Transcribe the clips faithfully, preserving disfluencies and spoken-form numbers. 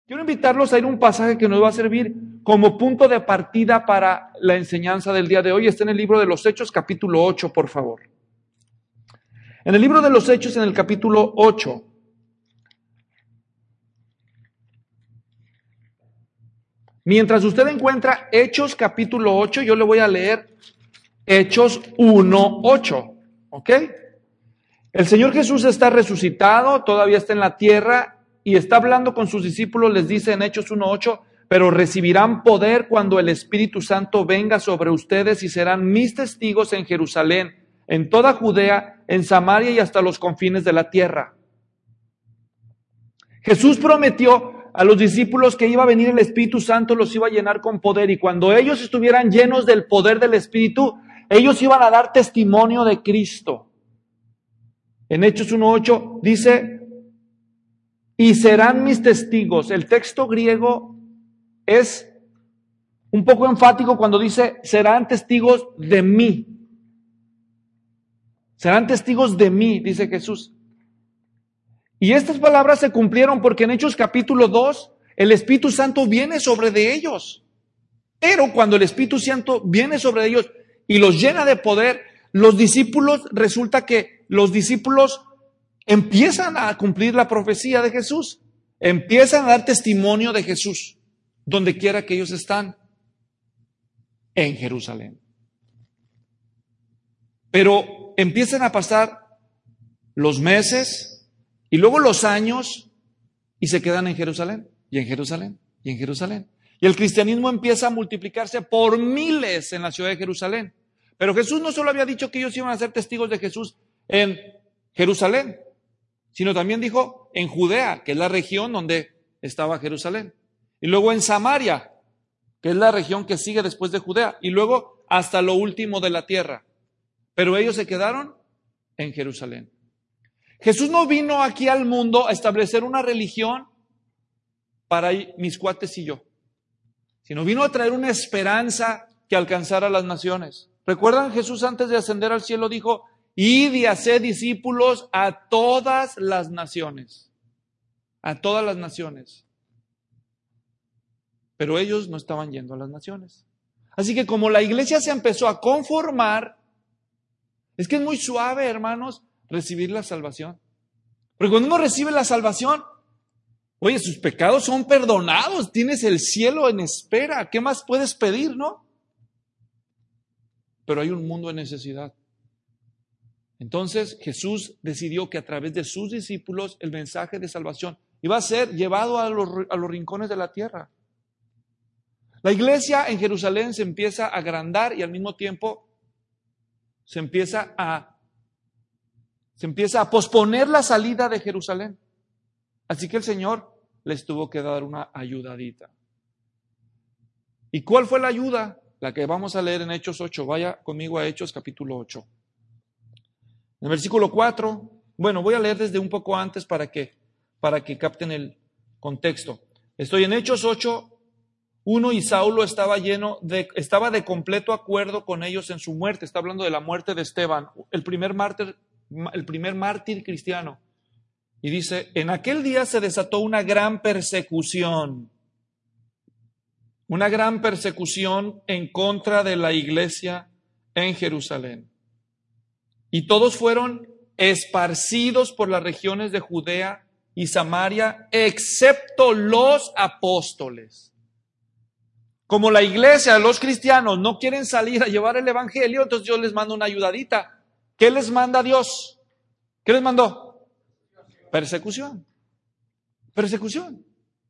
Quiero invitarlos a ir a un pasaje que nos va a servir como punto de partida para la enseñanza del día de hoy. Está en el libro de los Hechos, capítulo ocho, por favor. En el libro de los Hechos, en el capítulo ocho, mientras usted encuentra Hechos capítulo ocho, yo le voy a leer Hechos uno, ocho, ¿ok? El Señor Jesús está resucitado, todavía está en la tierra y está hablando con sus discípulos, les dice en Hechos uno, ocho, pero recibirán poder cuando el Espíritu Santo venga sobre ustedes y serán mis testigos en Jerusalén, en toda Judea, en Samaria y hasta los confines de la tierra. Jesús prometió a los discípulos que iba a venir el Espíritu Santo, los iba a llenar con poder y cuando ellos estuvieran llenos del poder del Espíritu, ellos iban a dar testimonio de Cristo. En Hechos uno, ocho dice, y serán mis testigos. El texto griego es un poco enfático cuando dice, serán testigos de mí. Serán testigos de mí, dice Jesús. Y estas palabras se cumplieron porque en Hechos capítulo dos, el Espíritu Santo viene sobre de ellos. Pero cuando el Espíritu Santo viene sobre ellos y los llena de poder, los discípulos, resulta que los discípulos empiezan a cumplir la profecía de Jesús. Empiezan a dar testimonio de Jesús, donde quiera que ellos están, en Jerusalén. Pero empiezan a pasar los meses y luego los años y se quedan en Jerusalén, y en Jerusalén, y en Jerusalén. Y el cristianismo empieza a multiplicarse por miles en la ciudad de Jerusalén. Pero Jesús no solo había dicho que ellos iban a ser testigos de Jesús en Jerusalén, sino también dijo en Judea, que es la región donde estaba Jerusalén. Y luego en Samaria, que es la región que sigue después de Judea. Y luego hasta lo último de la tierra. Pero ellos se quedaron en Jerusalén. Jesús no vino aquí al mundo a establecer una religión para mis cuates y yo, sino vino a traer una esperanza que alcanzara a las naciones. ¿Recuerdan? Jesús antes de ascender al cielo dijo, id y haced discípulos a todas las naciones. A todas las naciones. Pero ellos no estaban yendo a las naciones. Así que como la iglesia se empezó a conformar, es que es muy suave, hermanos, recibir la salvación. Porque cuando uno recibe la salvación, oye, sus pecados son perdonados, tienes el cielo en espera, ¿qué más puedes pedir, no? Pero hay un mundo en necesidad. Entonces Jesús decidió que a través de sus discípulos el mensaje de salvación iba a ser llevado a los, a los rincones de la tierra. La iglesia en Jerusalén se empieza a agrandar y al mismo tiempo se empieza a, se empieza a posponer la salida de Jerusalén. Así que el Señor les tuvo que dar una ayudadita. ¿Y cuál fue la ayuda? La que vamos a leer en Hechos ocho. Vaya conmigo a Hechos capítulo ocho. En el versículo cuatro, bueno, voy a leer desde un poco antes para que, para que capten el contexto. Estoy en Hechos ocho, uno, y Saulo estaba lleno de, estaba de completo acuerdo con ellos en su muerte. Está hablando de la muerte de Esteban, el primer mártir, el primer mártir cristiano. Y dice, en aquel día se desató una gran persecución. Una gran persecución en contra de la iglesia en Jerusalén. Y todos fueron esparcidos por las regiones de Judea y Samaria, excepto los apóstoles. Como la iglesia, los cristianos no quieren salir a llevar el evangelio, entonces yo les mando una ayudadita. ¿Qué les manda Dios? ¿Qué les mandó? Persecución. Persecución.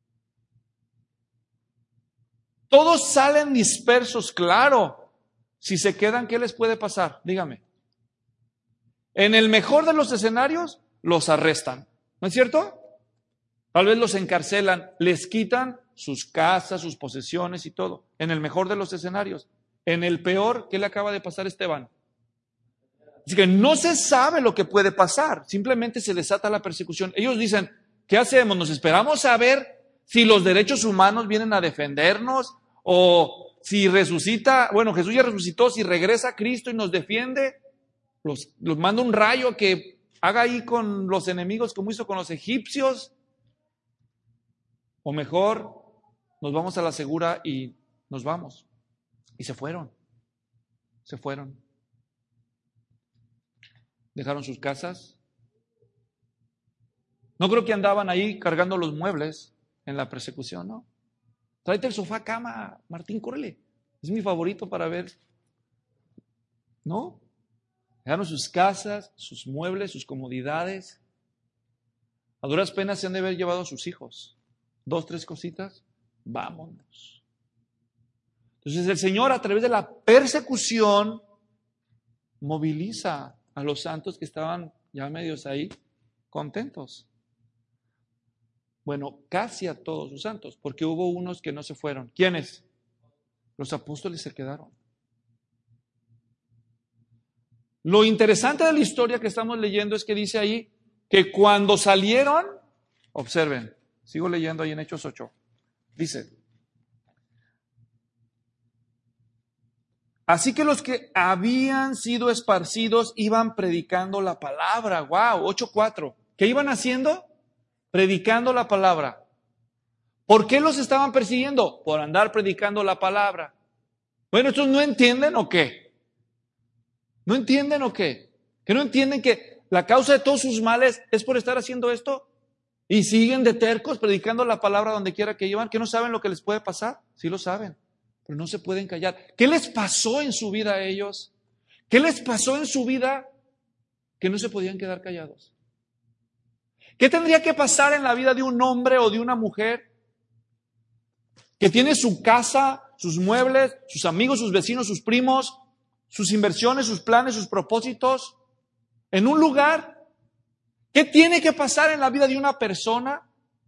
Todos salen dispersos, claro. Si se quedan, ¿qué les puede pasar? Dígame. En el mejor de los escenarios, los arrestan. ¿No es cierto? Tal vez los encarcelan, les quitan sus casas, sus posesiones y todo. En el mejor de los escenarios. En el peor, ¿qué le acaba de pasar a Esteban? Así que no se sabe lo que puede pasar. Simplemente se desata la persecución. Ellos dicen, ¿qué hacemos? ¿Nos esperamos a ver si los derechos humanos vienen a defendernos? O si resucita, bueno, Jesús ya resucitó, si regresa Cristo y nos defiende, los, los manda un rayo que haga ahí con los enemigos como hizo con los egipcios. O mejor, nos vamos a la segura y nos vamos. Y se fueron. Se fueron. Dejaron sus casas. No creo que andaban ahí cargando los muebles en la persecución, ¿no? Tráete el sofá, cama, Martín, córrele. Es mi favorito para ver. ¿No? Dejaron sus casas, sus muebles, sus comodidades. A duras penas se han de haber llevado a sus hijos. Dos, tres cositas. Vámonos. Entonces el Señor, a través de la persecución, moviliza a los santos que estaban ya medios ahí contentos. Bueno, casi a todos los santos, porque hubo unos que no se fueron. ¿Quiénes? Los apóstoles se quedaron. Lo interesante de la historia que estamos leyendo es que dice ahí que cuando salieron, observen, sigo leyendo ahí en Hechos ocho, dice, así que los que habían sido esparcidos iban predicando la palabra. Wow, ocho cuatro. ¿Qué iban haciendo? Predicando la palabra. ¿Por qué los estaban persiguiendo? Por andar predicando la palabra. Bueno, ¿estos no entienden o qué? ¿No entienden o qué? ¿Que no entienden que la causa de todos sus males es por estar haciendo esto? Y siguen de tercos predicando la palabra donde quiera que llevan. ¿Que no saben lo que les puede pasar? Sí lo saben, pero no se pueden callar. ¿Qué les pasó en su vida a ellos? ¿Qué les pasó en su vida que no se podían quedar callados? ¿Qué tendría que pasar en la vida de un hombre o de una mujer que tiene su casa, sus muebles, sus amigos, sus vecinos, sus primos, sus inversiones, sus planes, sus propósitos, en un lugar? ¿Qué tiene que pasar en la vida de una persona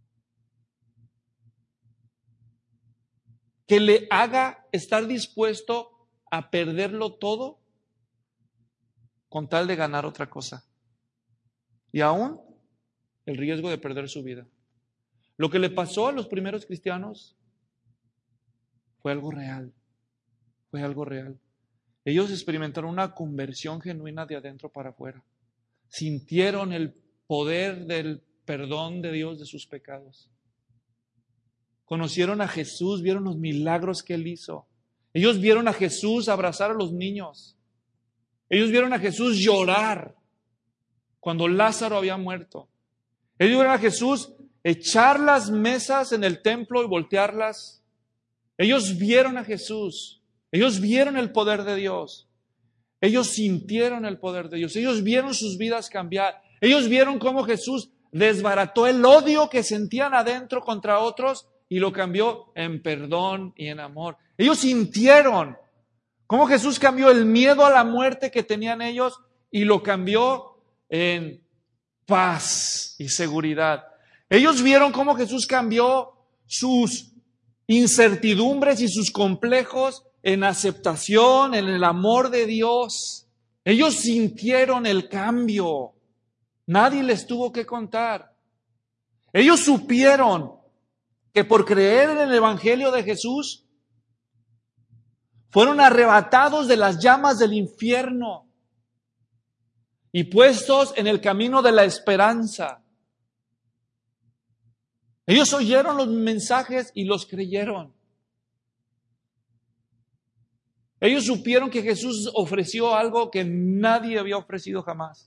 que le haga estar dispuesto a perderlo todo con tal de ganar otra cosa? Y aún el riesgo de perder su vida. Lo que le pasó a los primeros cristianos fue algo real, fue algo real. Ellos experimentaron una conversión genuina de adentro para afuera. Sintieron el poder del perdón de Dios de sus pecados. Conocieron a Jesús, vieron los milagros que Él hizo. Ellos vieron a Jesús abrazar a los niños. Ellos vieron a Jesús llorar cuando Lázaro había muerto. Ellos vieron a Jesús echar las mesas en el templo y voltearlas. Ellos vieron a Jesús. Ellos vieron el poder de Dios. Ellos sintieron el poder de Dios. Ellos vieron sus vidas cambiar. Ellos vieron cómo Jesús desbarató el odio que sentían adentro contra otros y lo cambió en perdón y en amor. Ellos sintieron cómo Jesús cambió el miedo a la muerte que tenían ellos y lo cambió en paz y seguridad. Ellos vieron cómo Jesús cambió sus incertidumbres y sus complejos en aceptación, en el amor de Dios. Ellos sintieron el cambio. Nadie les tuvo que contar. Ellos supieron que por creer en el Evangelio de Jesús fueron arrebatados de las llamas del infierno y puestos en el camino de la esperanza. Ellos oyeron los mensajes y los creyeron. Ellos supieron que Jesús ofreció algo que nadie había ofrecido jamás.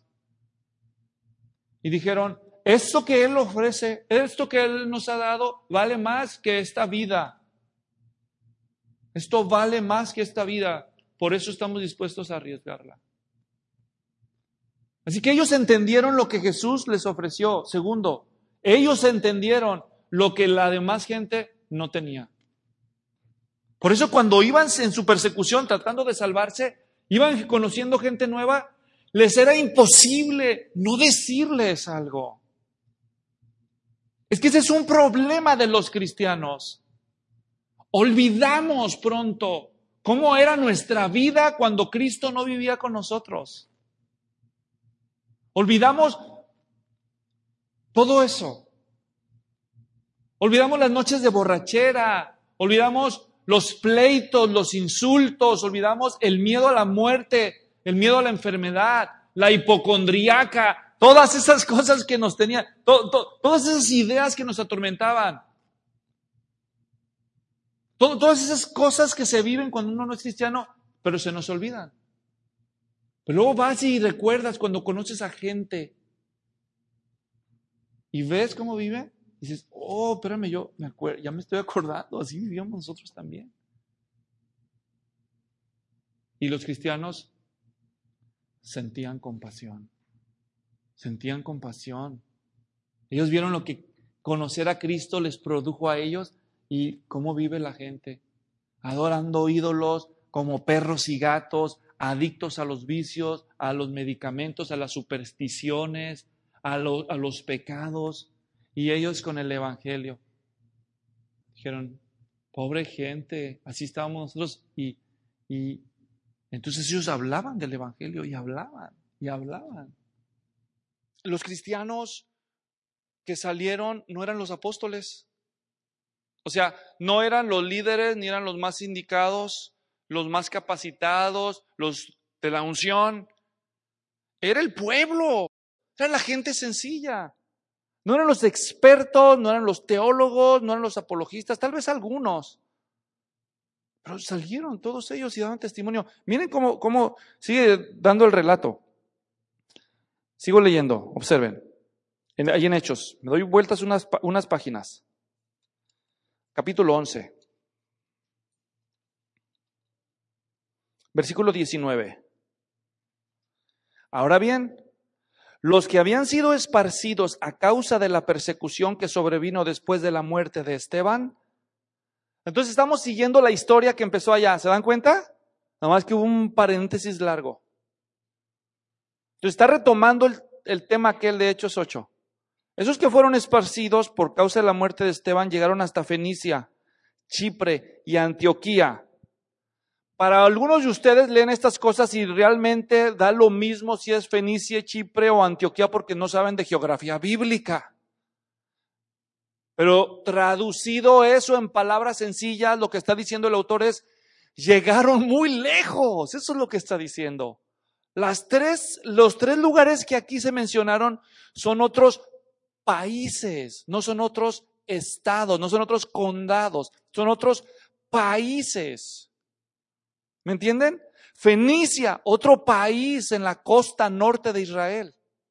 Y dijeron, esto que Él ofrece, esto que Él nos ha dado, vale más que esta vida. Esto vale más que esta vida. Por eso estamos dispuestos a arriesgarla. Así que ellos entendieron lo que Jesús les ofreció. Segundo, ellos entendieron lo que la demás gente no tenía. Por eso cuando iban en su persecución tratando de salvarse, iban conociendo gente nueva, les era imposible no decirles algo. Es que ese es un problema de los cristianos. Olvidamos pronto cómo era nuestra vida cuando Cristo no vivía con nosotros. Olvidamos todo eso. Olvidamos las noches de borrachera, olvidamos los pleitos, los insultos, olvidamos el miedo a la muerte, el miedo a la enfermedad, la hipocondriaca, todas esas cosas que nos tenían, to, to, todas esas ideas que nos atormentaban. Todo, todas esas cosas que se viven cuando uno no es cristiano, pero se nos olvidan. Pero luego vas y recuerdas cuando conoces a gente y ves cómo vive, y dices, oh, espérame, yo me acuerdo, ya me estoy acordando, así vivíamos nosotros también. Y los cristianos sentían compasión, sentían compasión. Ellos vieron lo que conocer a Cristo les produjo a ellos y cómo vive la gente, adorando ídolos como perros y gatos, adictos a los vicios, a los medicamentos, a las supersticiones, a, lo, a los pecados, y ellos con el Evangelio. Dijeron, pobre gente, así estábamos nosotros, y, y entonces ellos hablaban del Evangelio, y hablaban, y hablaban. Los cristianos que salieron no eran los apóstoles. O sea, no eran los líderes, ni eran los más indicados, los más capacitados, los de la unción. Era el pueblo, era la gente sencilla. No eran los expertos, no eran los teólogos, no eran los apologistas, tal vez algunos. Pero salieron todos ellos y daban testimonio. Miren cómo, cómo sigue dando el relato. Sigo leyendo, observen. En, ahí en Hechos, me doy vueltas unas, unas páginas. Capítulo once. Versículo diecinueve. Ahora bien, los que habían sido esparcidos a causa de la persecución que sobrevino después de la muerte de Esteban. Entonces estamos siguiendo la historia que empezó allá. ¿Se dan cuenta? Nada más que hubo un paréntesis largo. Entonces está retomando el, el tema aquel de Hechos ocho. Esos que fueron esparcidos por causa de la muerte de Esteban llegaron hasta Fenicia, Chipre y Antioquía. Para algunos de ustedes leen estas cosas y realmente da lo mismo si es Fenicia, Chipre o Antioquía porque no saben de geografía bíblica. Pero traducido eso en palabras sencillas, lo que está diciendo el autor es, llegaron muy lejos. Eso es lo que está diciendo. Las tres, los tres lugares que aquí se mencionaron son otros países, no son otros estados, no son otros condados, son otros países. ¿Me entienden? Fenicia, otro país en la costa norte de Israel.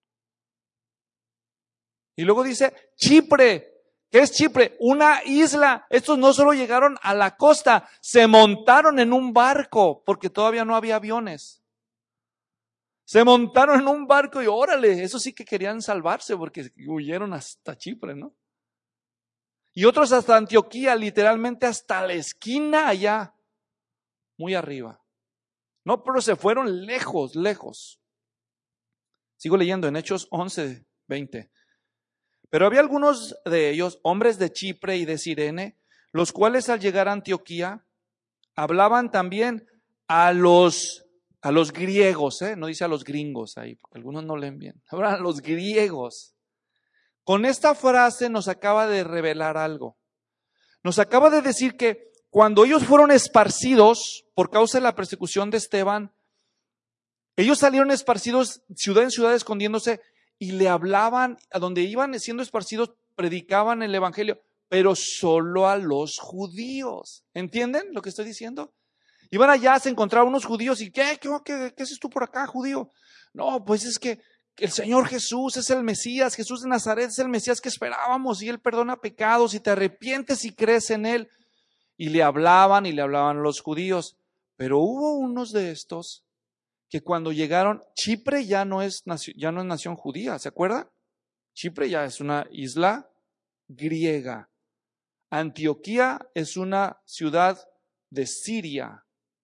Y luego dice Chipre. ¿Qué es Chipre? Una isla. Estos no solo llegaron a la costa, se montaron en un barco, porque todavía no había aviones. Se montaron en un barco y órale, eso sí que querían salvarse porque huyeron hasta Chipre, ¿no? Y otros hasta Antioquía, literalmente hasta la esquina allá, muy arriba. No, pero se fueron lejos, lejos. Sigo leyendo en Hechos once, veinte. Pero había algunos de ellos, hombres de Chipre y de Cirene, los cuales al llegar a Antioquía hablaban también a los A los griegos, ¿eh? No dice a los gringos ahí, porque algunos no leen bien. Ahora a los griegos. Con esta frase nos acaba de revelar algo. Nos acaba de decir que cuando ellos fueron esparcidos por causa de la persecución de Esteban, ellos salieron esparcidos ciudad en ciudad escondiéndose y le hablaban, a donde iban siendo esparcidos, predicaban el evangelio, pero solo a los judíos. ¿Entienden lo que estoy diciendo? Iban allá, se encontraban unos judíos y ¿qué? ¿Qué, qué, qué haces tú por acá, judío? No, pues es que el Señor Jesús es el Mesías, Jesús de Nazaret es el Mesías que esperábamos y Él perdona pecados y te arrepientes y crees en Él. Y le hablaban y le hablaban a los judíos. Pero hubo unos de estos que cuando llegaron, Chipre ya no es, ya no es nación judía, ¿se acuerdan? Chipre ya es una isla griega. Antioquía es una ciudad de Siria.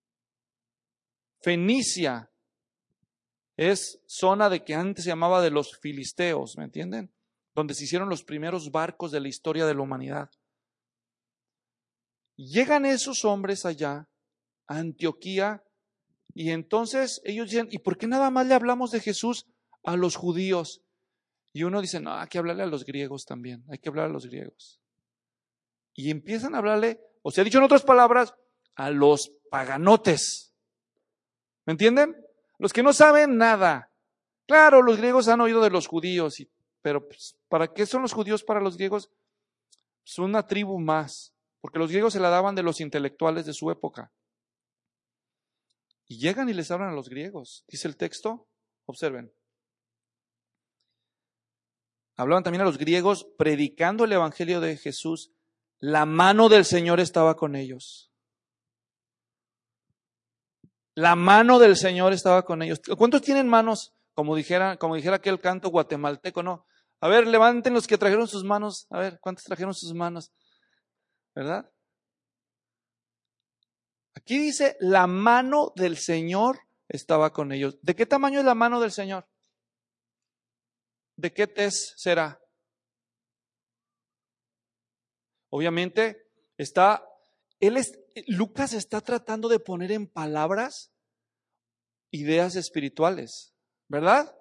Fenicia es zona de que antes se llamaba de los filisteos, ¿me entienden? Donde se hicieron los primeros barcos de la historia de la humanidad. Llegan esos hombres allá, a Antioquía, y entonces ellos dicen, ¿y por qué nada más le hablamos de Jesús a los judíos? Y uno dice, no, hay que hablarle a los griegos también, hay que hablar a los griegos. Y empiezan a hablarle, o sea, dicho en otras palabras, a los paganotes. ¿Me entienden? Los que no saben nada. Claro, los griegos han oído de los judíos, y, pero pues, ¿para qué son los judíos para los griegos? Son una tribu más. porque los griegos se la daban de los intelectuales de su época. Y llegan y les hablan a los griegos. Dice el texto, observen. Hablaban también a los griegos predicando el evangelio de Jesús. La mano del Señor estaba con ellos. La mano del Señor estaba con ellos. ¿Cuántos tienen manos? Como dijera, como dijera aquel canto guatemalteco, ¿no? A ver, levanten los que trajeron sus manos. A ver, ¿cuántos trajeron sus manos? ¿Verdad? Aquí dice, la mano del Señor estaba con ellos. ¿De qué tamaño es la mano del Señor? ¿De qué tez será? Obviamente, está, él es, Lucas está tratando de poner en palabras ideas espirituales, ¿verdad?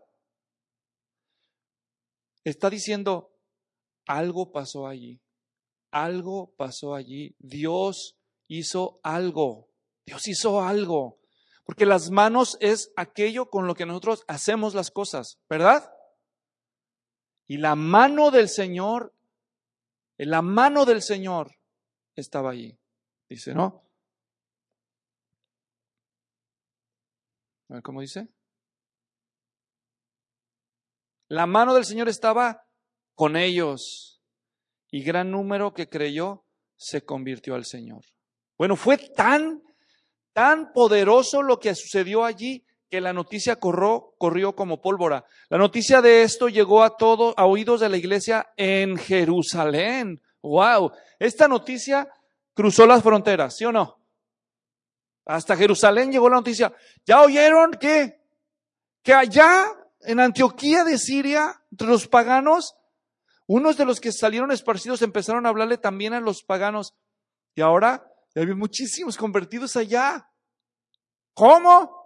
Está diciendo, algo pasó allí, algo pasó allí, Dios hizo algo, Dios hizo algo, porque las manos es aquello con lo que nosotros hacemos las cosas, ¿verdad? Y la mano del Señor, la mano del Señor estaba allí, dice, ¿no? A ver cómo dice. La mano del Señor estaba con ellos y gran número que creyó se convirtió al Señor. Bueno, fue tan, tan poderoso lo que sucedió allí que la noticia corrió, corrió como pólvora. La noticia de esto llegó a todos, a oídos de la iglesia en Jerusalén. ¡Wow! Esta noticia cruzó las fronteras, ¿sí o no? Hasta Jerusalén llegó la noticia. ¿Ya oyeron que, que allá en Antioquía de Siria, entre los paganos, unos de los que salieron esparcidos empezaron a hablarle también a los paganos? Y ahora hay muchísimos convertidos allá. ¿Cómo?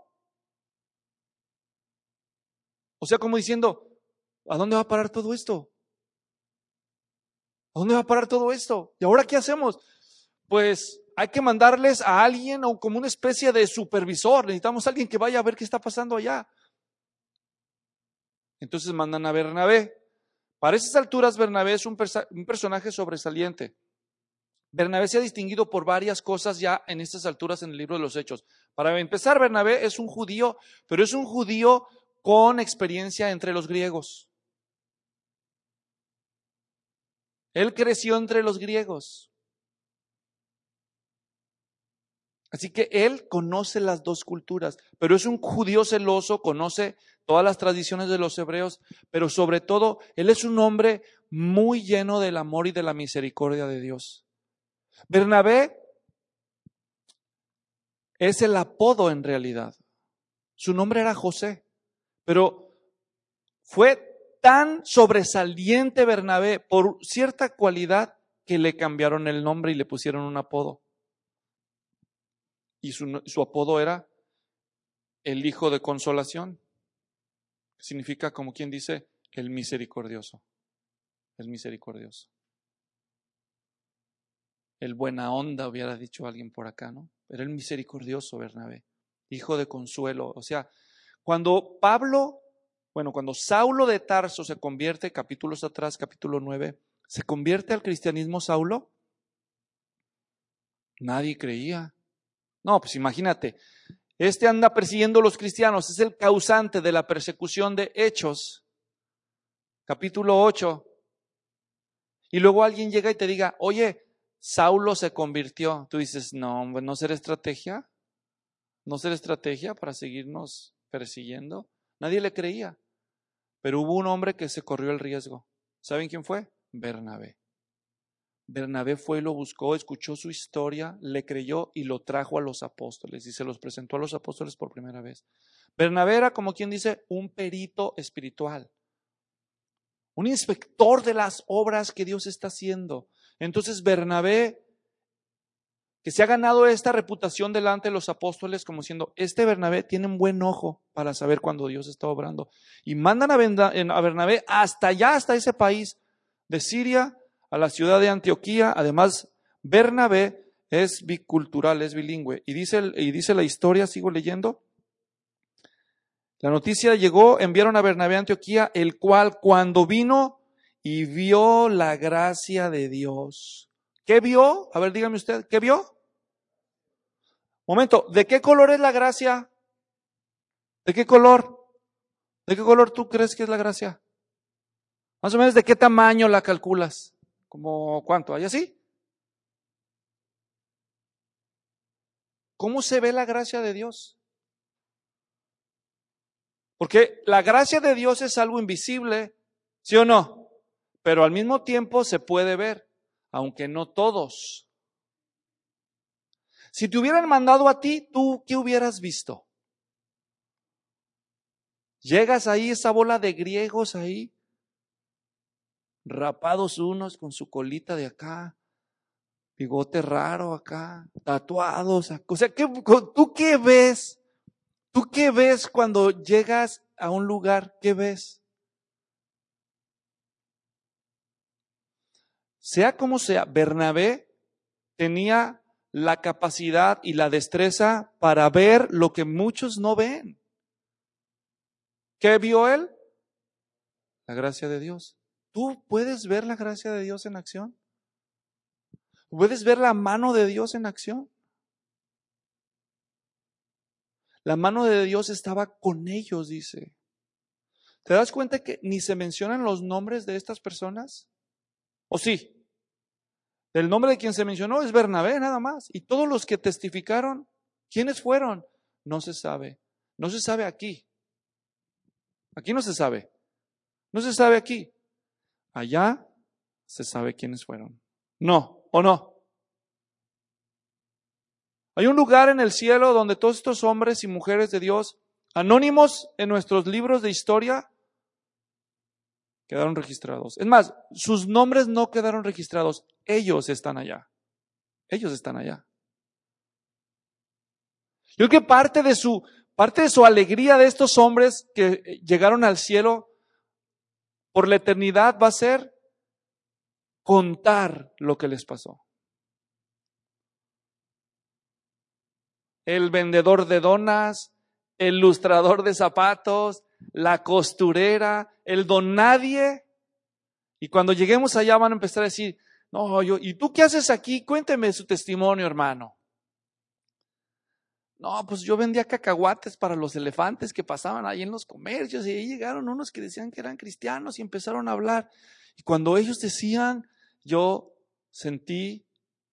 O sea, como diciendo, ¿a dónde va a parar todo esto? ¿A dónde va a parar todo esto? ¿Y ahora qué hacemos? Pues hay que mandarles a alguien o como una especie de supervisor. Necesitamos a alguien que vaya a ver qué está pasando allá. Entonces mandan a Bernabé. Para esas alturas Bernabé es un, persa- un personaje sobresaliente. Bernabé se ha distinguido por varias cosas ya en estas alturas en el libro de los Hechos. Para empezar, Bernabé es un judío, pero es un judío con experiencia entre los griegos. Él creció entre los griegos. Así que él conoce las dos culturas, pero es un judío celoso, conoce todas las tradiciones de los hebreos, pero sobre todo, él es un hombre muy lleno del amor y de la misericordia de Dios. Bernabé es el apodo en realidad. Su nombre era José, pero fue tan sobresaliente Bernabé por cierta cualidad que le cambiaron el nombre y le pusieron un apodo. Y su, su apodo era el Hijo de Consolación. Significa, como quien dice, el misericordioso. El misericordioso. El buena onda, hubiera dicho alguien por acá, ¿no? Pero el misericordioso Bernabé, hijo de consuelo. O sea, cuando Pablo, bueno, cuando Saulo de Tarso se convierte, capítulos atrás, capítulo nueve, se convierte al cristianismo Saulo, nadie creía. No, pues imagínate, este anda persiguiendo a los cristianos, es el causante de la persecución de Hechos, capítulo ocho. Y luego alguien llega y te diga, oye, Saulo se convirtió. Tú dices, no, ¿no será estrategia? ¿No será estrategia para seguirnos persiguiendo? Nadie le creía. Pero hubo un hombre que se corrió el riesgo. ¿Saben quién fue? Bernabé. Bernabé fue y lo buscó, escuchó su historia, le creyó y lo trajo a los apóstoles y se los presentó a los apóstoles por primera vez. Bernabé era, como quien dice, un perito espiritual, un inspector de las obras que Dios está haciendo. Entonces Bernabé, que se ha ganado esta reputación delante de los apóstoles como diciendo, este Bernabé tiene un buen ojo para saber cuando Dios está obrando. Y mandan a Bernabé hasta allá, hasta ese país de Siria, a la ciudad de Antioquía. Además, Bernabé es bicultural, es bilingüe. Y dice, y dice la historia, sigo leyendo. La noticia llegó, enviaron a Bernabé a Antioquía, el cual cuando vino y vio la gracia de Dios ¿Qué vio? A ver, dígame usted, ¿qué vio? Momento, ¿de qué color es la gracia? ¿De qué color? ¿De qué color tú crees que es la gracia? Más o menos, ¿de qué tamaño la calculas? ¿Como cuánto? ¿Hay así? ¿Cómo se ve la gracia de Dios? Porque la gracia de Dios es algo invisible, ¿sí o no? Pero al mismo tiempo se puede ver, aunque no todos. Si te hubieran mandado a ti, ¿tú qué hubieras visto? Llegas ahí, esa bola de griegos ahí, rapados unos con su colita de acá, bigote raro acá, tatuados. O sea, ¿qué, ¿tú qué ves? ¿Tú qué ves cuando llegas a un lugar? ¿Qué ves? Sea como sea, Bernabé tenía la capacidad y la destreza para ver lo que muchos no ven. ¿Qué vio él? La gracia de Dios. ¿Tú puedes ver la gracia de Dios en acción? ¿Puedes ver la mano de Dios en acción? La mano de Dios estaba con ellos, dice. ¿Te das cuenta que ni se mencionan los nombres de estas personas? ¿O sí? El nombre de quien se mencionó es Bernabé nada más. Y todos los que testificaron, ¿quiénes fueron? No se sabe. No se sabe aquí. Aquí no se sabe. No se sabe aquí. Allá se sabe quiénes fueron. No, ¿o no? Hay un lugar en el cielo donde todos estos hombres y mujeres de Dios, anónimos en nuestros libros de historia, quedaron registrados. Es más, sus nombres no quedaron registrados. Ellos están allá. Ellos están allá. Yo creo que parte de su, parte de su alegría de estos hombres que llegaron al cielo por la eternidad va a ser contar lo que les pasó. El vendedor de donas, el lustrador de zapatos, la costurera, el don nadie. Y cuando lleguemos allá van a empezar a decir, no, yo, ¿y tú qué haces aquí? Cuénteme su testimonio, hermano. No, pues yo vendía cacahuates para los elefantes que pasaban ahí en los comercios y ahí llegaron unos que decían que eran cristianos y empezaron a hablar. Y cuando ellos decían, yo sentí,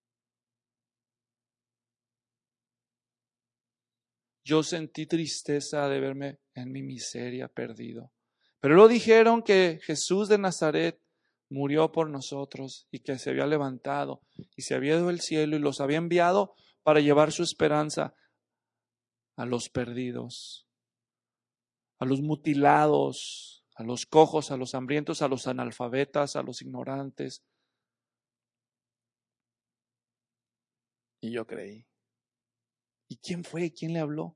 yo sentí tristeza de verme en mi miseria perdido. Pero luego dijeron que Jesús de Nazaret murió por nosotros y que se había levantado y se había ido al cielo y los había enviado para llevar su esperanza a los perdidos, a los mutilados, a los cojos, a los hambrientos, a los analfabetas, a los ignorantes. Y yo creí. ¿Y quién fue? ¿Quién le habló?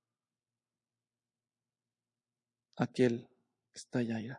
Aquel que está allá.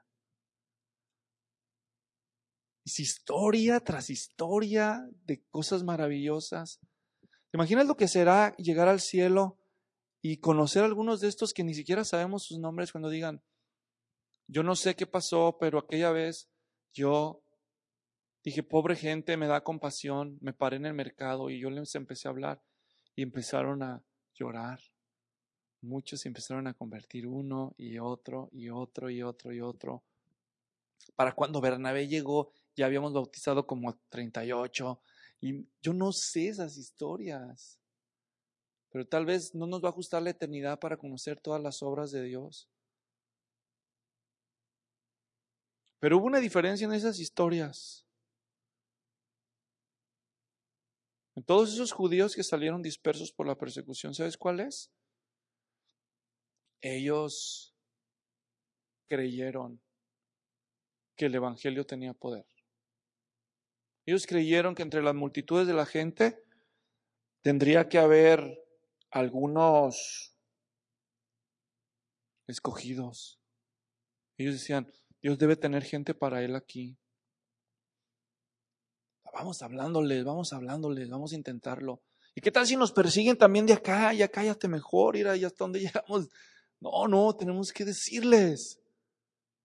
Es historia tras historia de cosas maravillosas. ¿Te imaginas lo que será llegar al cielo y conocer a algunos de estos que ni siquiera sabemos sus nombres cuando digan, yo no sé qué pasó, pero aquella vez yo dije, pobre gente, me da compasión, me paré en el mercado y yo les empecé a hablar y empezaron a llorar. Muchos se empezaron a convertir, uno y otro y otro y otro y otro. Para cuando Bernabé llegó, ya habíamos bautizado como treinta y ocho. Y yo no sé esas historias. Pero tal vez no nos va a ajustar la eternidad para conocer todas las obras de Dios. Pero hubo una diferencia en esas historias. En todos esos judíos que salieron dispersos por la persecución, ¿sabes cuál es? Ellos creyeron que el evangelio tenía poder. Ellos creyeron que entre las multitudes de la gente tendría que haber algunos escogidos. Ellos decían, Dios debe tener gente para él aquí. Vamos hablándoles, vamos hablándoles, vamos a intentarlo. ¿Y qué tal si nos persiguen también de acá? Ya cállate mejor, ir ahí hasta donde llegamos. No, no, tenemos que decirles.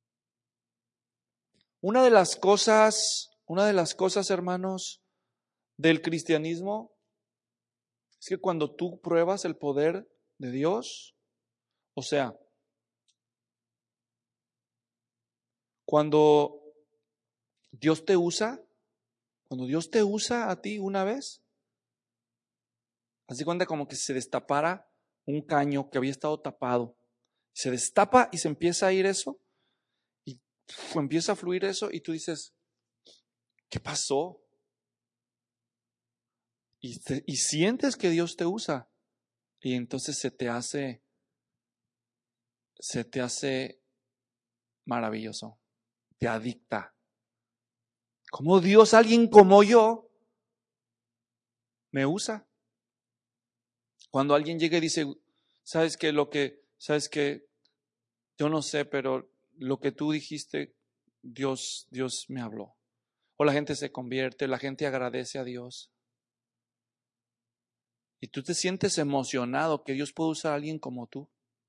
Una de las cosas, una de las cosas, hermanos, del cristianismo es que cuando tú pruebas el poder de Dios, o sea, cuando Dios te usa, cuando Dios te usa a ti una vez, haz de cuenta como que se destapara un caño que había estado tapado. Se destapa y se empieza a ir eso, y uf, empieza a fluir eso, y tú dices, ¿qué pasó? Y, te, y sientes que Dios te usa, y entonces se te hace, se te hace maravilloso, te adicta. ¿Cómo Dios, alguien como yo, me usa? Cuando alguien llega y dice, ¿sabes qué? Lo que, ¿sabes qué? Yo no sé, pero lo que tú dijiste, Dios, Dios me habló. O la gente se convierte, la gente agradece a Dios. Y tú te sientes emocionado que Dios puede usar a alguien como tú.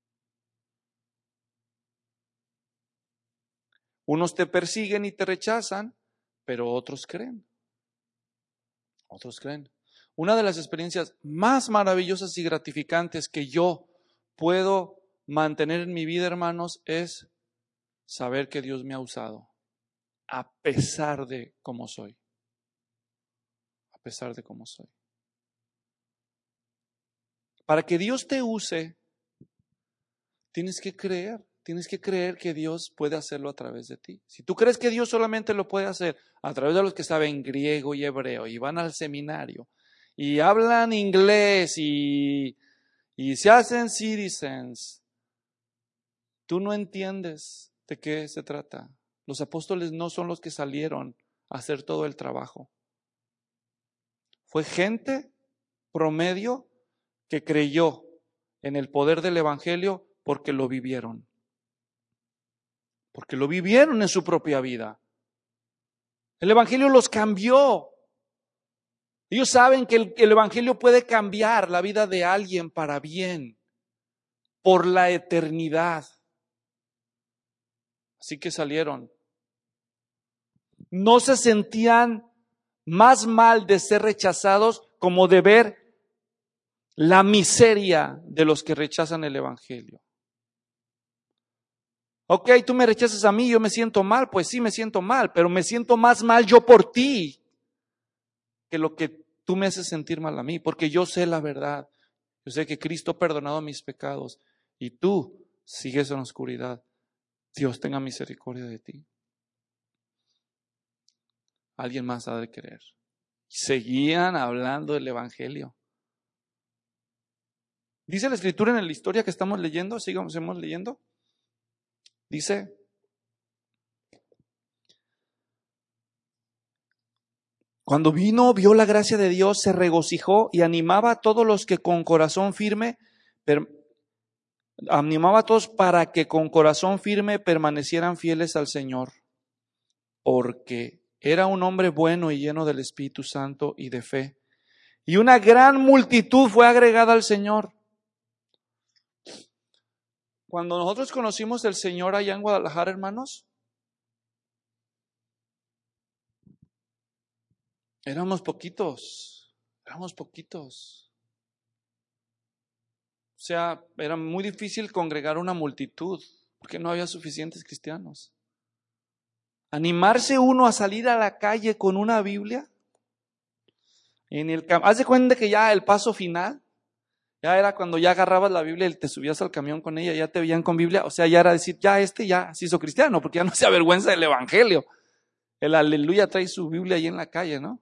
Unos te persiguen y te rechazan, pero otros creen. Otros creen. Una de las experiencias más maravillosas y gratificantes que yo puedo mantener en mi vida, hermanos, es saber que Dios me ha usado, a pesar de cómo soy. A pesar de cómo soy. Para que Dios te use, tienes que creer. Tienes que creer que Dios puede hacerlo a través de ti. Si tú crees que Dios solamente lo puede hacer a través de los que saben griego y hebreo y van al seminario y hablan inglés y, y se hacen citizens, tú no entiendes de qué se trata. Los apóstoles no son los que salieron a hacer todo el trabajo. Fue gente promedio que creyó en el poder del evangelio porque lo vivieron. Porque lo vivieron en su propia vida. El evangelio los cambió. Ellos saben que el, el evangelio puede cambiar la vida de alguien para bien, por la eternidad. Así que salieron. No se sentían más mal de ser rechazados como de ver la miseria de los que rechazan el evangelio. Ok, tú me rechazas a mí, yo me siento mal, pues sí me siento mal, pero me siento más mal yo por ti que lo que tú me haces sentir mal a mí, porque yo sé la verdad. Yo sé que Cristo ha perdonado mis pecados y tú sigues en la oscuridad. Dios tenga misericordia de ti. Alguien más ha de creer. Seguían hablando del evangelio. Dice la escritura en la historia que estamos leyendo, sigamos leyendo. Dice, cuando vino, vio la gracia de Dios, se regocijó y animaba a todos los que con corazón firme, per, animaba a todos para que con corazón firme permanecieran fieles al Señor, porque era un hombre bueno y lleno del Espíritu Santo y de fe. Y una gran multitud fue agregada al Señor. Cuando nosotros conocimos al Señor allá en Guadalajara, hermanos, éramos poquitos, éramos poquitos. O sea, era muy difícil congregar una multitud, porque no había suficientes cristianos. Animarse uno a salir a la calle con una Biblia, en el cam- haz de cuenta que ya el paso final, ya era cuando ya agarrabas la Biblia y te subías al camión con ella, ya te veían con Biblia, o sea, ya era decir, ya este ya se hizo cristiano, porque ya no se avergüenza del evangelio. El aleluya trae su Biblia ahí en la calle, ¿no?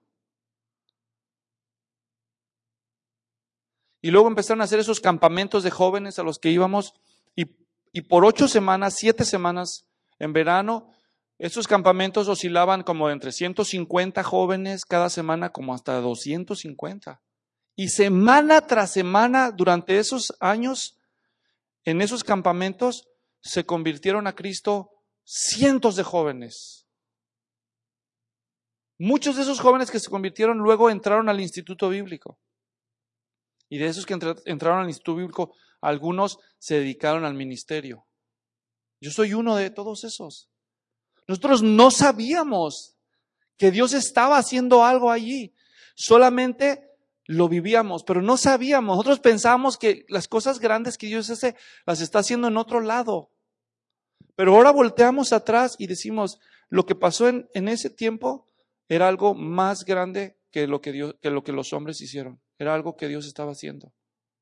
Y luego empezaron a hacer esos campamentos de jóvenes a los que íbamos, y, y por ocho semanas, siete semanas en verano, estos campamentos oscilaban como entre ciento cincuenta jóvenes cada semana, como hasta doscientos cincuenta. Y semana tras semana, durante esos años, en esos campamentos, se convirtieron a Cristo cientos de jóvenes. Muchos de esos jóvenes que se convirtieron luego entraron al Instituto Bíblico. Y de esos que entraron al Instituto Bíblico, algunos se dedicaron al ministerio. Yo soy uno de todos esos. Nosotros no sabíamos que Dios estaba haciendo algo allí. solamente lo vivíamos, pero no sabíamos. Nosotros pensábamos que las cosas grandes que Dios hace, las está haciendo en otro lado. Pero ahora volteamos atrás y decimos, lo que pasó en, en ese tiempo era algo más grande que lo que, Dios, que lo que los hombres hicieron. Era algo que Dios estaba haciendo.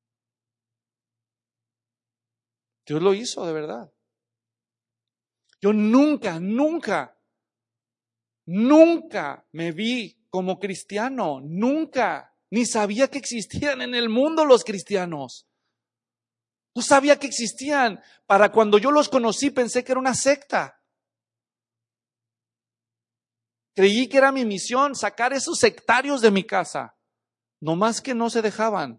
Dios lo hizo de verdad. Yo nunca, nunca, nunca me vi como cristiano. Nunca. Ni sabía que existían en el mundo los cristianos. No sabía que existían. Para cuando yo los conocí pensé que era una secta. Creí que era mi misión sacar esos sectarios de mi casa. No más que no se dejaban.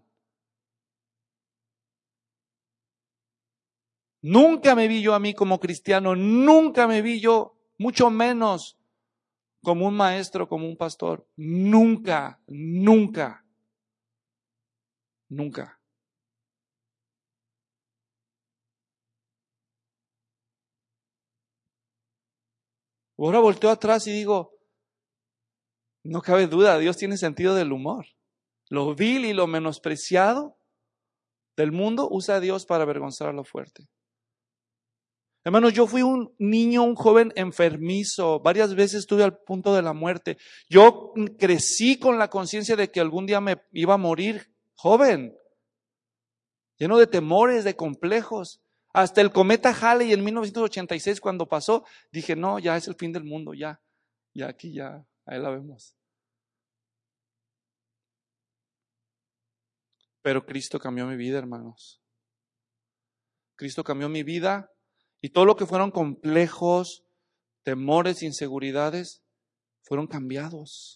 Nunca me vi yo a mí como cristiano, nunca me vi yo, mucho menos como un maestro, como un pastor. Nunca, nunca, nunca. Ahora volteo atrás y digo, no cabe duda, Dios tiene sentido del humor. Lo vil y lo menospreciado del mundo usa a Dios para avergonzar a lo fuerte. Hermanos, yo fui un niño, un joven enfermizo. Varias veces estuve al punto de la muerte. Yo crecí con la conciencia de que algún día me iba a morir joven, lleno de temores, de complejos. Hasta el cometa Halley en mil novecientos ochenta y seis, cuando pasó, dije, no, ya es el fin del mundo, ya, ya aquí ya, ahí la vemos. Pero Cristo cambió mi vida, hermanos. Cristo cambió mi vida. Y todo lo que fueron complejos, temores, inseguridades, fueron cambiados.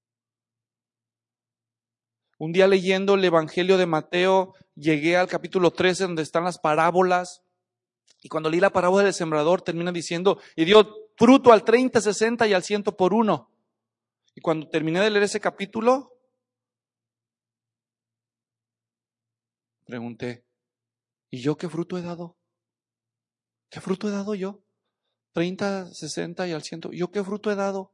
Un día leyendo el Evangelio de Mateo, llegué al capítulo trece donde están las parábolas. Y cuando leí la parábola del sembrador, termina diciendo, y dio fruto al treinta, sesenta y al ciento por uno. Y cuando terminé de leer ese capítulo, pregunté, ¿y yo qué fruto he dado? ¿Qué fruto he dado yo? treinta, sesenta y al cien. ¿Yo qué fruto he dado?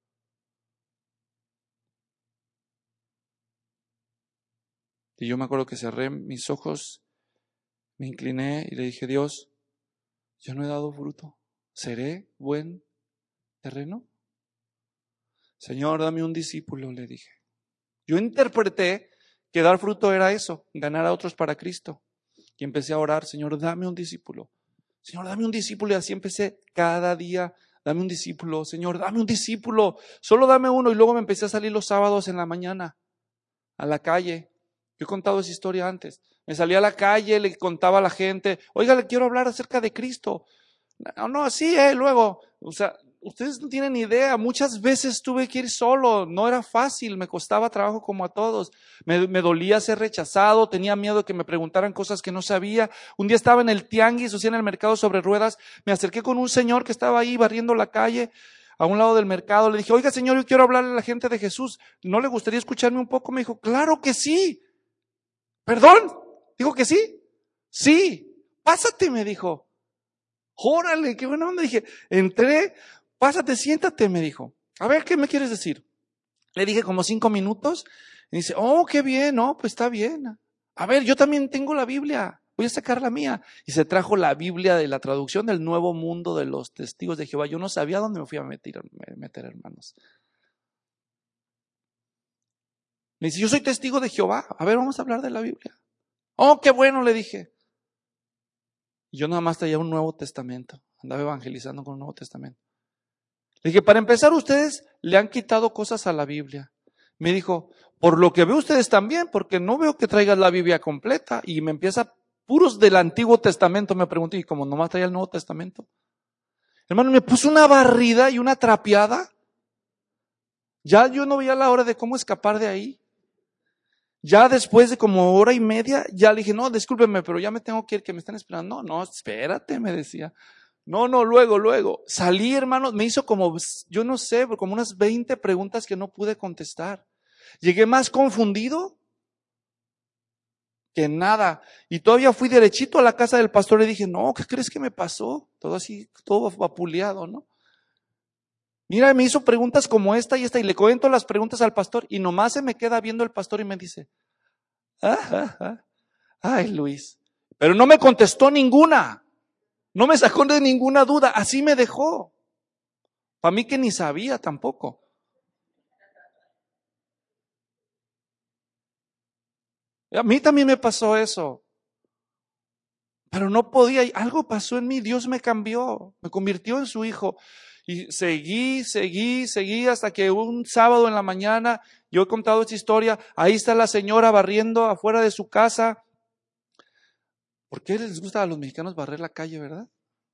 Y yo me acuerdo que cerré mis ojos, me incliné y le dije, Dios, yo no he dado fruto. ¿Seré buen terreno? Señor, dame un discípulo, le dije. Yo interpreté que dar fruto era eso, ganar a otros para Cristo. Y empecé a orar, Señor, dame un discípulo. Señor, dame un discípulo. Y así empecé cada día, dame un discípulo. Señor, dame un discípulo. Solo dame uno. Y luego me empecé a salir los sábados en la mañana a la calle. Yo he contado esa historia antes. Me salía a la calle, le contaba a la gente, oiga, le quiero hablar acerca de Cristo. No, no, sí, eh, luego, o sea, ustedes no tienen idea, muchas veces tuve que ir solo, no era fácil, me costaba trabajo como a todos, me, me dolía ser rechazado, tenía miedo de que me preguntaran cosas que no sabía. Un día estaba en el tianguis, o sea, en el mercado sobre ruedas, me acerqué con un señor que estaba ahí barriendo la calle, a un lado del mercado, le dije, oiga señor, yo quiero hablarle a la gente de Jesús, ¿no le gustaría escucharme un poco? Me dijo, claro que sí. ¿Perdón? Dijo que sí. Sí, pásate, me dijo. Órale, qué buena onda. Dije, entré, pásate, siéntate, me dijo. A ver, ¿qué me quieres decir? Le dije como cinco minutos. Y dice, oh, qué bien, no, pues está bien. A ver, yo también tengo la Biblia. Voy a sacar la mía. Y se trajo la Biblia de la traducción del Nuevo Mundo de los Testigos de Jehová. Yo no sabía dónde me fui a meter, meter hermanos. Me dice, yo soy testigo de Jehová. A ver, vamos a hablar de la Biblia. Oh, qué bueno, le dije. Y yo nada más traía un Nuevo Testamento. Andaba evangelizando con un Nuevo Testamento. Le dije, para empezar, ustedes le han quitado cosas a la Biblia. Me dijo, por lo que veo ustedes también, porque no veo que traigas la Biblia completa. Y me empieza, puros del Antiguo Testamento, me pregunté, y como nomás traía el Nuevo Testamento. Hermano, me puso una barrida y una trapeada. Ya yo no veía la hora de cómo escapar de ahí. Ya después de como hora y media, ya le dije, no, discúlpeme, pero ya me tengo que ir, que me están esperando. No, no, espérate, me decía. No, no, luego, luego. Salí, hermano, me hizo como, yo no sé, como unas veinte preguntas que no pude contestar. Llegué más confundido que nada. Y todavía fui derechito a la casa del pastor y dije, no, ¿qué crees que me pasó? Todo así, todo vapuleado, ¿no? Mira, me hizo preguntas como esta y esta, y le cuento las preguntas al pastor, y nomás se me queda viendo el pastor y me dice, ah, ah, ah, ay Luis, pero no me contestó ninguna, no me sacó de ninguna duda, así me dejó. Para mí que ni sabía tampoco. A mí también me pasó eso. Pero no podía, algo pasó en mí, Dios me cambió, me convirtió en su hijo. Y seguí, seguí, seguí hasta que un sábado en la mañana, yo he contado esta historia, ahí está la señora barriendo afuera de su casa. ¿Por qué les gusta a los mexicanos barrer la calle, verdad?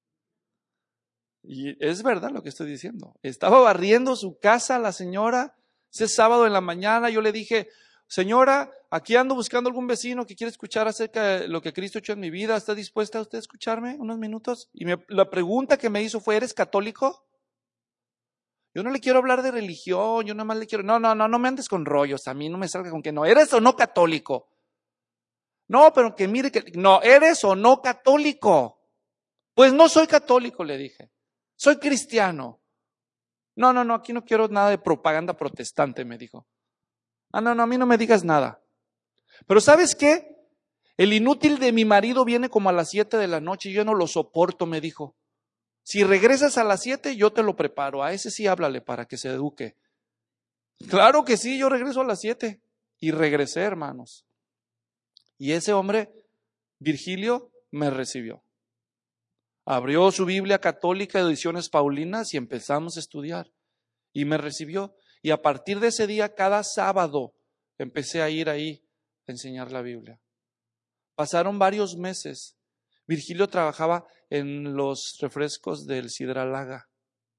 Y es verdad lo que estoy diciendo. Estaba barriendo su casa la señora, ese sábado en la mañana, yo le dije, señora, aquí ando buscando algún vecino que quiere escuchar acerca de lo que Cristo ha hecho en mi vida. ¿Está dispuesta usted a escucharme unos minutos? Y me, la pregunta que me hizo fue, ¿eres católico? Yo no le quiero hablar de religión, yo nada más le quiero, no, no, no, no me andes con rollos, a mí no me salga con que no, ¿eres o no católico? No, pero que mire que, no, ¿eres o no católico? Pues no soy católico, le dije, soy cristiano. No, no, no, aquí no quiero nada de propaganda protestante, me dijo. Ah, no, no, a mí no me digas nada. Pero ¿sabes qué? El inútil de mi marido viene como a las siete de la noche y yo no lo soporto, me dijo. Si regresas a las siete, yo te lo preparo. A ese sí háblale para que se eduque. Claro que sí, yo regreso a las siete. Y regresé, hermanos. Y ese hombre, Virgilio, me recibió. Abrió su Biblia católica, ediciones paulinas, y empezamos a estudiar. Y me recibió. Y a partir de ese día, cada sábado, empecé a ir ahí a enseñar la Biblia. Pasaron varios meses. Virgilio trabajaba en los refrescos del Sidralaga.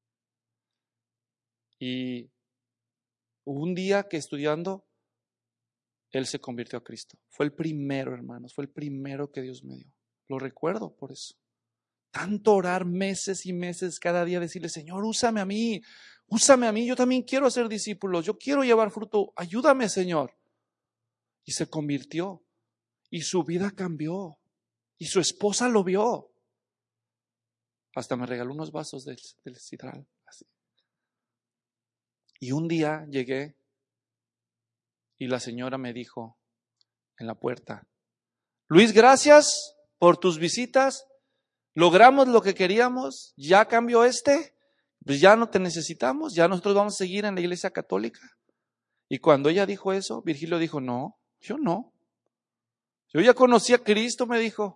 Y un día que estudiando, él se convirtió a Cristo. Fue el primero, hermanos, fue el primero que Dios me dio. Lo recuerdo por eso. Tanto orar meses y meses cada día, decirle, Señor, úsame a mí, úsame a mí, yo también quiero hacer discípulos, yo quiero llevar fruto, ayúdame, Señor. Y se convirtió, y su vida cambió, y su esposa lo vio. Hasta me regaló unos vasos del, del sidral. Así. Y un día llegué y la señora me dijo en la puerta, Luis, gracias por tus visitas, logramos lo que queríamos, ya cambió este, pues ya no te necesitamos, ya nosotros vamos a seguir en la iglesia católica. Y cuando ella dijo eso, Virgilio dijo, no, yo no. Yo ya conocí a Cristo, me dijo.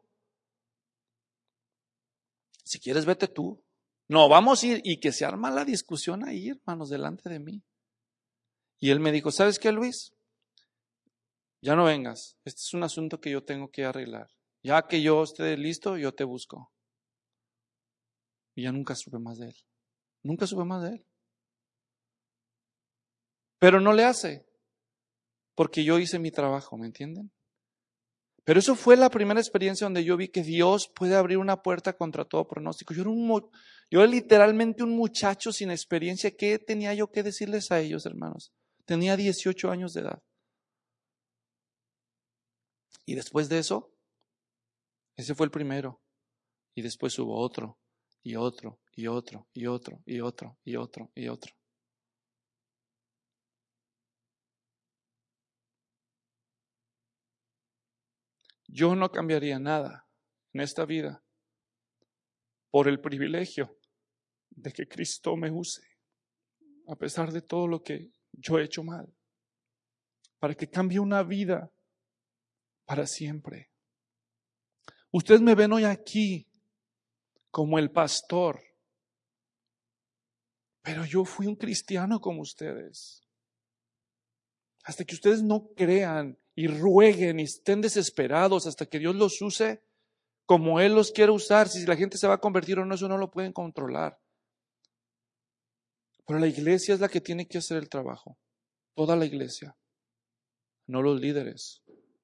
Si quieres, vete tú. No, vamos a ir. Y que se arma la discusión ahí, hermanos, delante de mí. Y él me dijo, ¿sabes qué, Luis? Ya no vengas. Este es un asunto que yo tengo que arreglar. Ya que yo esté listo, yo te busco. Y ya nunca supe más de él. Nunca supe más de él. Pero no le hace. Porque yo hice mi trabajo, ¿me entienden? Pero eso fue la primera experiencia donde yo vi que Dios puede abrir una puerta contra todo pronóstico. Yo era, un, yo era literalmente un muchacho sin experiencia. ¿Qué tenía yo que decirles a ellos, hermanos? Tenía dieciocho años de edad. Y después de eso, ese fue el primero. Y después hubo otro, y otro, y otro, y otro, y otro, y otro, y otro. Yo no cambiaría nada en esta vida por el privilegio de que Cristo me use, a pesar de todo lo que yo he hecho mal, para que cambie una vida para siempre. Ustedes me ven hoy aquí como el pastor, pero yo fui un cristiano como ustedes. Hasta que ustedes no crean y rueguen y estén desesperados hasta que Dios los use como Él los quiere usar. Si la gente se va a convertir o no, eso no lo pueden controlar. Pero la iglesia es la que tiene que hacer el trabajo. Toda la iglesia, no los líderes.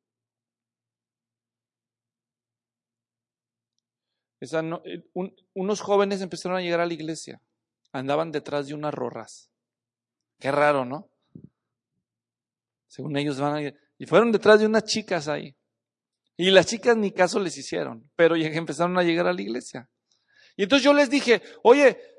Esa no, un, unos jóvenes empezaron a llegar a la iglesia. Andaban detrás de unas rorras. Qué raro, ¿no? Según ellos van a ir. Y fueron detrás de unas chicas ahí. Y las chicas ni caso les hicieron. Pero empezaron a llegar a la iglesia. Y entonces yo les dije, oye,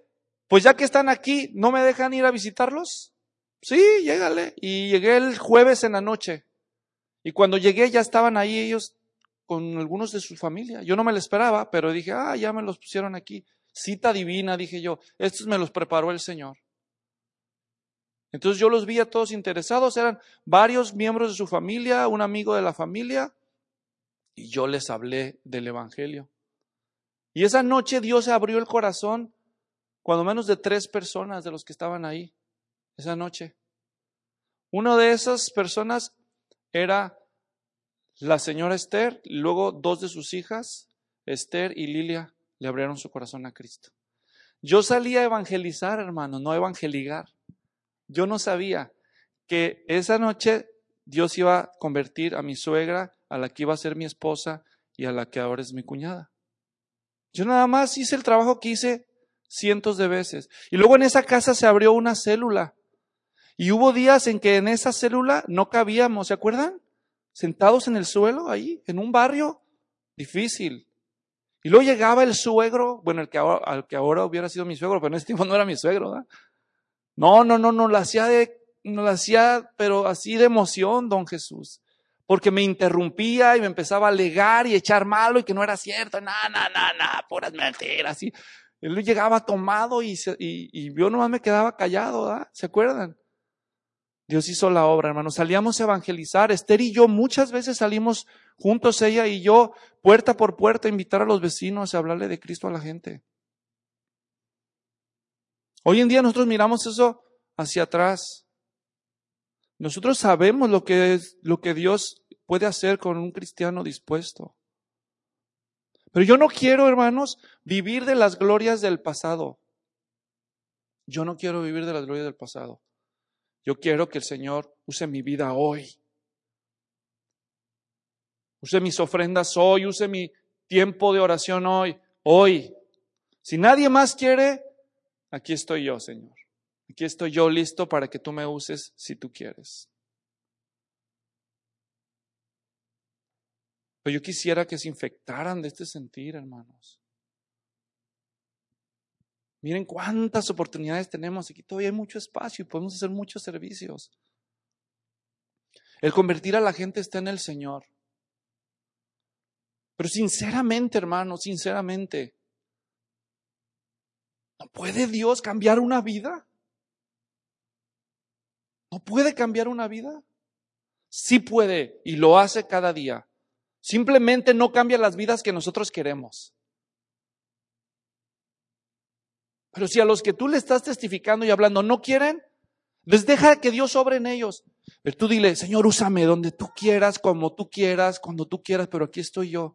pues ya que están aquí, ¿no me dejan ir a visitarlos? Sí, llégale. Y llegué el jueves en la noche. Y cuando llegué ya estaban ahí ellos con algunos de su familia. Yo no me lo esperaba, pero dije, ah, ya me los pusieron aquí. Cita divina, dije yo. Estos me los preparó el Señor. Entonces yo los vi a todos interesados. Eran varios miembros de su familia, un amigo de la familia. Y yo les hablé del Evangelio. Y esa noche Dios abrió el corazón, cuando menos de tres personas de los que estaban ahí. Esa noche. Una de esas personas era la señora Esther, y luego dos de sus hijas, Esther y Lilia, le abrieron su corazón a Cristo. Yo salí a evangelizar, hermano, no a evangeligar. Yo no sabía que esa noche Dios iba a convertir a mi suegra, a la que iba a ser mi esposa y a la que ahora es mi cuñada. Yo nada más hice el trabajo que hice cientos de veces. Y luego en esa casa se abrió una célula. Y hubo días en que en esa célula no cabíamos, ¿se acuerdan? Sentados en el suelo, ahí, en un barrio difícil. Y luego llegaba el suegro, bueno, el que ahora, al que ahora hubiera sido mi suegro, pero en ese tiempo no era mi suegro, ¿verdad? No, no, no, no, lo hacía de, no lo hacía, pero así de emoción, don Jesús. Porque me interrumpía y me empezaba a alegar y echar malo y que no era cierto, nada, nada, nada, nada, puras mentiras. Y él llegaba tomado y, se, y, y yo nomás me quedaba callado, ¿verdad? ¿Se acuerdan? Dios hizo la obra, hermanos. Salíamos a evangelizar. Esther y yo muchas veces salimos juntos, ella y yo, puerta por puerta, a invitar a los vecinos a hablarle de Cristo a la gente. Hoy en día nosotros miramos eso hacia atrás. Nosotros sabemos lo que es, lo que Dios puede hacer con un cristiano dispuesto. Pero yo no quiero, hermanos, vivir de las glorias del pasado. Yo no quiero vivir de las glorias del pasado. Yo quiero que el Señor use mi vida hoy. Use mis ofrendas hoy, use mi tiempo de oración hoy, hoy. Si nadie más quiere, aquí estoy yo, Señor. Aquí estoy yo listo para que tú me uses si tú quieres. Pero yo quisiera que se infectaran de este sentir, hermanos. Miren cuántas oportunidades tenemos. Aquí todavía hay mucho espacio y podemos hacer muchos servicios. El convertir a la gente está en el Señor. Pero sinceramente, hermanos, sinceramente, ¿no puede Dios cambiar una vida? ¿No puede cambiar una vida? Sí puede y lo hace cada día. Simplemente no cambia las vidas que nosotros queremos. Pero si a los que tú le estás testificando y hablando no quieren, les deja que Dios obre en ellos. Pero tú dile, Señor, úsame donde tú quieras, como tú quieras, cuando tú quieras, pero aquí estoy yo.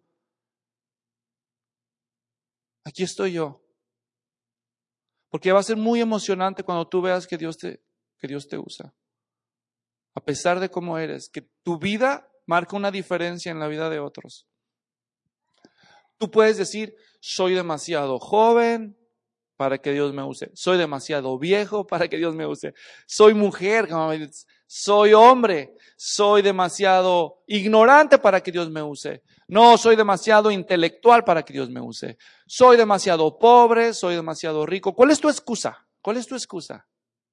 Aquí estoy yo. Porque va a ser muy emocionante cuando tú veas que Dios te, que Dios te usa. A pesar de cómo eres, que tu vida marca una diferencia en la vida de otros. Tú puedes decir, soy demasiado joven para que Dios me use. Soy demasiado viejo para que Dios me use. Soy mujer, soy hombre. Soy demasiado ignorante para que Dios me use. No, soy demasiado intelectual para que Dios me use. Soy demasiado pobre, soy demasiado rico. ¿Cuál es tu excusa? ¿Cuál es tu excusa?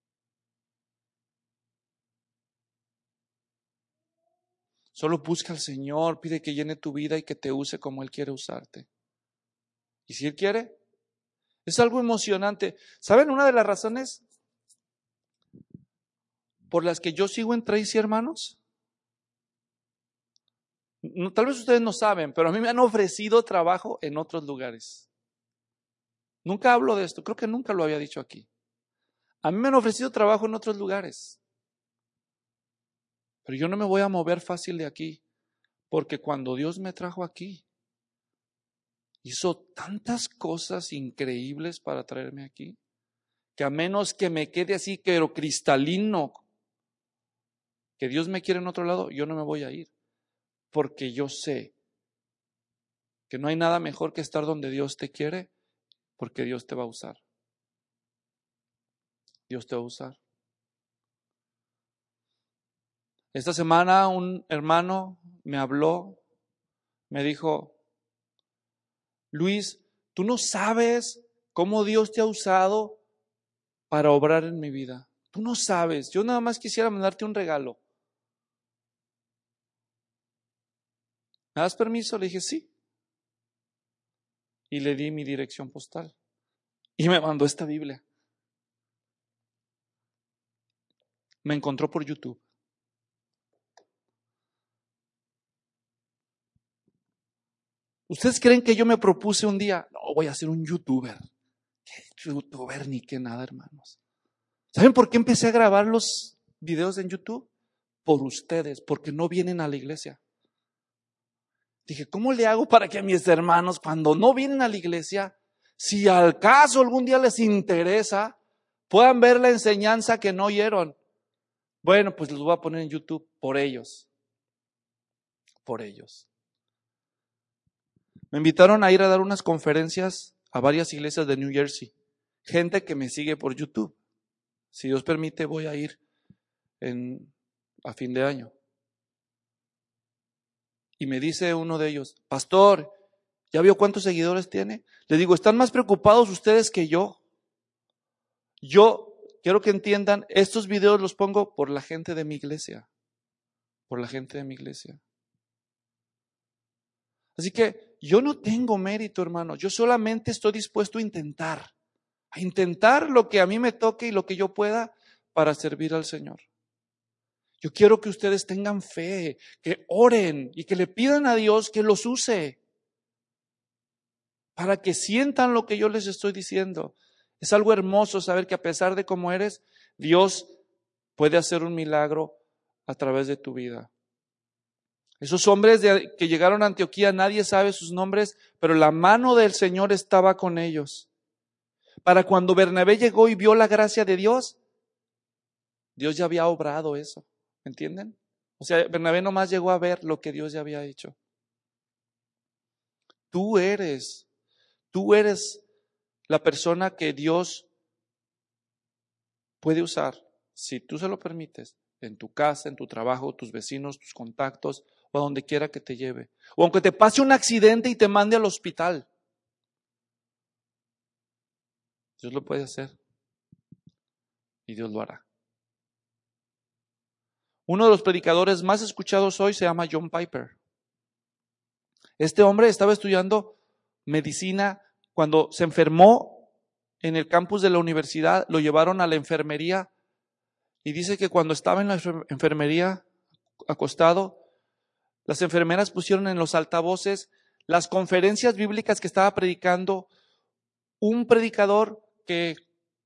Solo busca al Señor, pide que llene tu vida y que te use como Él quiere usarte. Y si Él quiere, es algo emocionante. ¿Saben una de las razones por las que yo sigo en Tracy, hermanos? No, tal vez ustedes no saben, pero a mí me han ofrecido trabajo en otros lugares. Nunca hablo de esto, creo que nunca lo había dicho aquí. A mí me han ofrecido trabajo en otros lugares. Pero yo no me voy a mover fácil de aquí, porque cuando Dios me trajo aquí, hizo tantas cosas increíbles para traerme aquí, que a menos que me quede así, pero cristalino, que Dios me quiere en otro lado, yo no me voy a ir, porque yo sé que no hay nada mejor que estar donde Dios te quiere, porque Dios te va a usar. Dios te va a usar. Esta semana un hermano me habló, me dijo, Luis, ¿tú no sabes cómo Dios te ha usado para obrar en mi vida. Tú no sabes, yo nada más quisiera mandarte un regalo. ¿Me das permiso? Le dije, sí. Y le di mi dirección postal. Y me mandó esta Biblia. Me encontró por YouTube. ¿Ustedes creen que yo me propuse un día? No, voy a ser un youtuber. ¿Qué youtuber ni qué nada, hermanos? ¿Saben por qué empecé a grabar los videos en YouTube? Por ustedes, porque no vienen a la iglesia. Dije, ¿cómo le hago para que a mis hermanos, cuando no vienen a la iglesia, si al caso algún día les interesa, puedan ver la enseñanza que no oyeron? Bueno, pues los voy a poner en YouTube por ellos. Por ellos. Me invitaron a ir a dar unas conferencias a varias iglesias de New Jersey. Gente que me sigue por YouTube. Si Dios permite, voy a ir en, a fin de año. Y me dice uno de ellos, pastor, ¿ya vio cuántos seguidores tiene? Le digo, ¿están más preocupados ustedes que yo? Yo quiero que entiendan, estos videos los pongo por la gente de mi iglesia. Por la gente de mi iglesia. Así que yo no tengo mérito, hermano. Yo solamente estoy dispuesto a intentar. A intentar lo que a mí me toque y lo que yo pueda para servir al Señor. Yo quiero que ustedes tengan fe, que oren y que le pidan a Dios que los use. Para que sientan lo que yo les estoy diciendo. Es algo hermoso saber que a pesar de cómo eres, Dios puede hacer un milagro a través de tu vida. Esos hombres de, que llegaron a Antioquía, nadie sabe sus nombres, pero la mano del Señor estaba con ellos. Para cuando Bernabé llegó y vio la gracia de Dios, Dios ya había obrado eso. ¿Entienden? O sea, Bernabé nomás llegó a ver lo que Dios ya había hecho. Tú eres, tú eres la persona que Dios puede usar, si tú se lo permites, en tu casa, en tu trabajo, tus vecinos, tus contactos, o a donde quiera que te lleve. O aunque te pase un accidente y te mande al hospital. Dios lo puede hacer. Y Dios lo hará. Uno de los predicadores más escuchados hoy se llama John Piper. Este hombre estaba estudiando medicina cuando se enfermó en el campus de la universidad, lo llevaron a la enfermería y dice que cuando estaba en la enfermería acostado, las enfermeras pusieron en los altavoces las conferencias bíblicas que estaba predicando un predicador que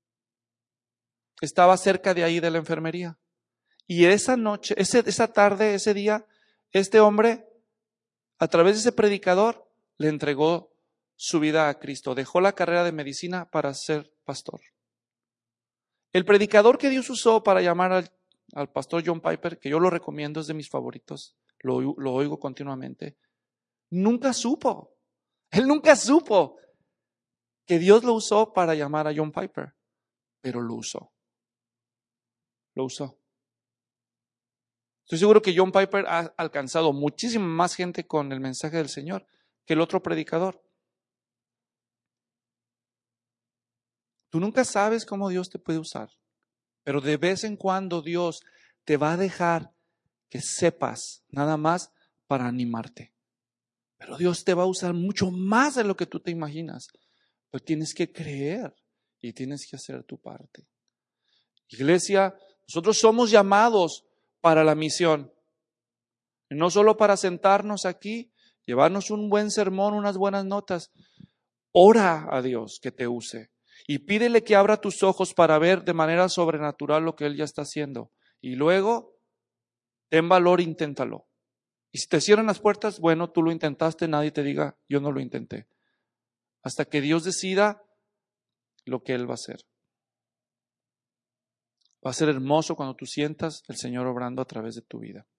estaba cerca de ahí de la enfermería. Y esa noche, ese, esa tarde, ese día, este hombre, a través de ese predicador, le entregó su vida a Cristo. Dejó la carrera de medicina para ser pastor. El predicador que Dios usó para llamar al, al pastor John Piper, que yo lo recomiendo, es de mis favoritos, lo, lo oigo continuamente, nunca supo, él nunca supo que Dios lo usó para llamar a John Piper, pero lo usó, lo usó. Estoy seguro que John Piper ha alcanzado muchísima más gente con el mensaje del Señor que el otro predicador. Tú nunca sabes cómo Dios te puede usar, pero de vez en cuando Dios te va a dejar que sepas nada más para animarte. Pero Dios te va a usar mucho más de lo que tú te imaginas. Pero tienes que creer y tienes que hacer tu parte. Iglesia, nosotros somos llamados para la misión. Y no solo para sentarnos aquí, llevarnos un buen sermón, unas buenas notas. Ora a Dios que te use. Y pídele que abra tus ojos para ver de manera sobrenatural lo que Él ya está haciendo. Y luego, ten valor, inténtalo. Y si te cierran las puertas, bueno, tú lo intentaste, nadie te diga, yo no lo intenté. Hasta que Dios decida lo que Él va a hacer. Va a ser hermoso cuando tú sientas el Señor obrando a través de tu vida.